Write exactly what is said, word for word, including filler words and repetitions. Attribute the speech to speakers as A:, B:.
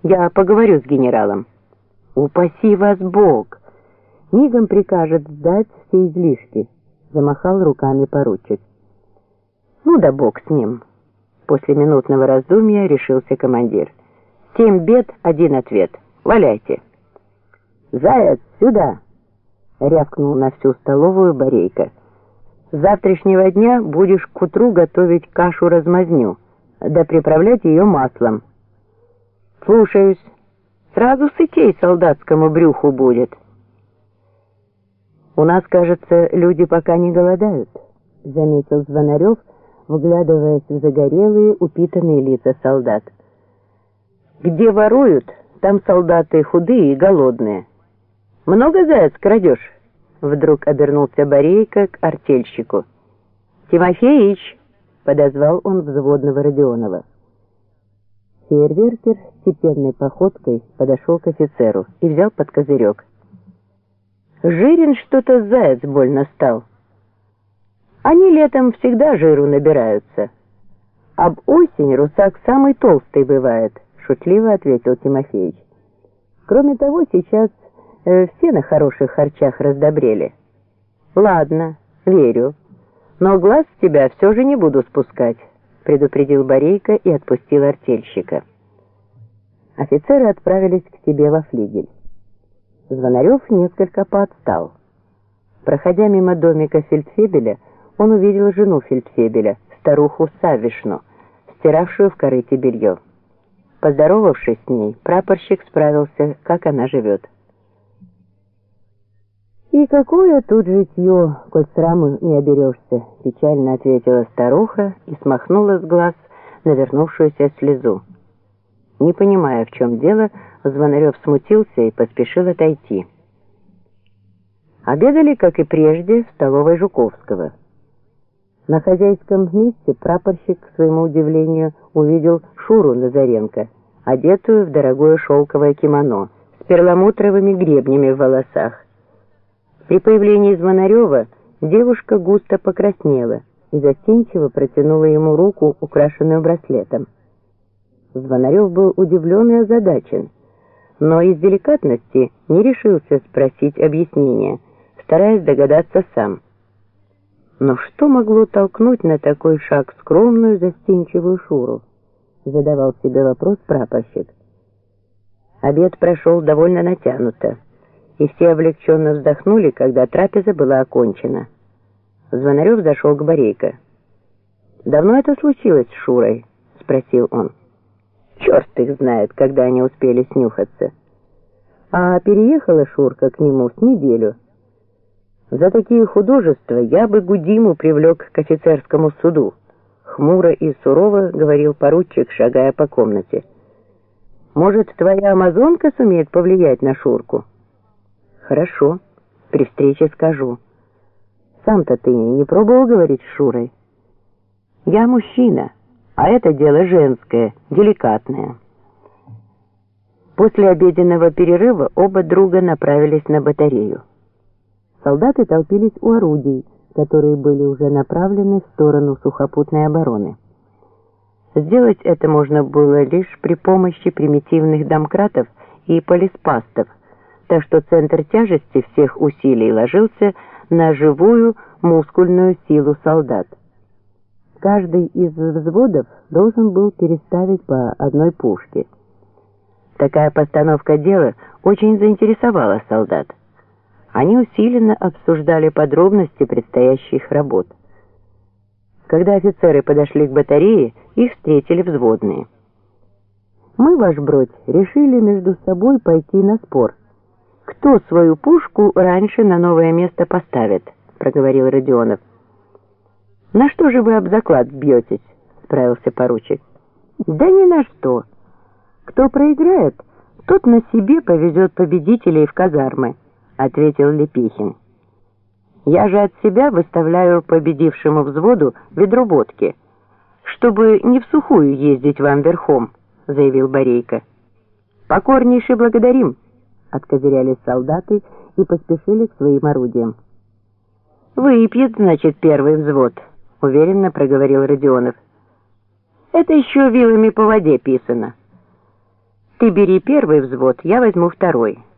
A: Я поговорю с генералом. Упаси вас Бог! Мигом прикажет сдать все излишки, замахал руками поручик. Ну да бог с ним. После минутного раздумья решился командир. Семь бед, один ответ. Валяйте. Заяц, сюда! Рявкнул на всю столовую Борейко. С завтрашнего дня будешь к утру готовить кашу-размазню, да приправлять ее маслом. Слушаюсь. Сразу сытей солдатскому брюху будет. У нас, кажется, люди пока не голодают, заметил Звонарев, вглядываясь в загорелые, упитанные лица солдат. Где воруют, там солдаты худые и голодные. Много, заяц, крадешь? Вдруг обернулся Борейко к артельщику. Тимофеич, подозвал он взводного Родионова. Фейерверкер степенной походкой подошел к офицеру и взял под козырек. Жирен что-то заяц больно стал. Они летом всегда жиру набираются. Об осень русак самый толстый бывает, шутливо ответил Тимофеич. Кроме того, сейчас э, все на хороших харчах раздобрели. Ладно, верю, но глаз с тебя все же не буду спускать, предупредил Борейко и отпустил артельщика. Офицеры отправились к себе во флигель. Звонарев несколько поотстал. Проходя мимо домика фельдфебеля, он увидел жену фельдфебеля, старуху Савишну, стиравшую в корыте белье. Поздоровавшись с ней, прапорщик справился, как она живет. «И какое тут житье, коль сраму не оберешься», — печально ответила старуха и смахнула с глаз навернувшуюся слезу. Не понимая, в чем дело, Звонарев смутился и поспешил отойти. Обедали, как и прежде, в столовой Жуковского. На хозяйском месте прапорщик, к своему удивлению, увидел Шуру Назаренко, одетую в дорогое шелковое кимоно, с перламутровыми гребнями в волосах. При появлении Звонарева девушка густо покраснела и застенчиво протянула ему руку, украшенную браслетом. Звонарев был удивлен и озадачен, но из деликатности не решился спросить объяснения, стараясь догадаться сам. Но что могло толкнуть на такой шаг скромную, застенчивую Шуру? Задавал себе вопрос прапорщик. Обед прошел довольно натянуто, и все облегченно вздохнули, когда трапеза была окончена. Звонарев зашел к Борейко. «Давно это случилось с Шурой?» — спросил он. «Черт их знает, когда они успели снюхаться. А переехала Шурка к нему с неделю. За такие художества я бы Гудиму привлек к офицерскому суду», — хмуро и сурово говорил поручик, шагая по комнате. «Может, твоя амазонка сумеет повлиять на Шурку?» «Хорошо, при встрече скажу. Сам-то ты не пробовал говорить с Шурой?» «Я мужчина, а это дело женское, деликатное». После обеденного перерыва оба друга направились на батарею. Солдаты толпились у орудий, которые были уже направлены в сторону сухопутной обороны. Сделать это можно было лишь при помощи примитивных домкратов и полиспастов, так что центр тяжести всех усилий ложился на живую мускульную силу солдат. Каждый из взводов должен был переставить по одной пушке. Такая постановка дела очень заинтересовала солдат. Они усиленно обсуждали подробности предстоящих работ. Когда офицеры подошли к батарее, их встретили взводные. «Мы, ваш бродь, решили между собой пойти на спор. Кто свою пушку раньше на новое место поставит?» — проговорил Родионов. «На что же вы об заклад бьетесь?» — справился поручик. «Да ни на что. Кто проиграет, тот на себе повезет победителей в казармы», — ответил Лепихин. «Я же от себя выставляю победившему взводу ведро водки, чтобы не в сухую ездить вам верхом», — заявил Борейко. «Покорнейше благодарим», — откозыряли солдаты и поспешили к своим орудиям. «Выпьет, значит, первый взвод», — уверенно проговорил Родионов. «Это еще вилами по воде писано». Ты бери первый взвод, я возьму второй.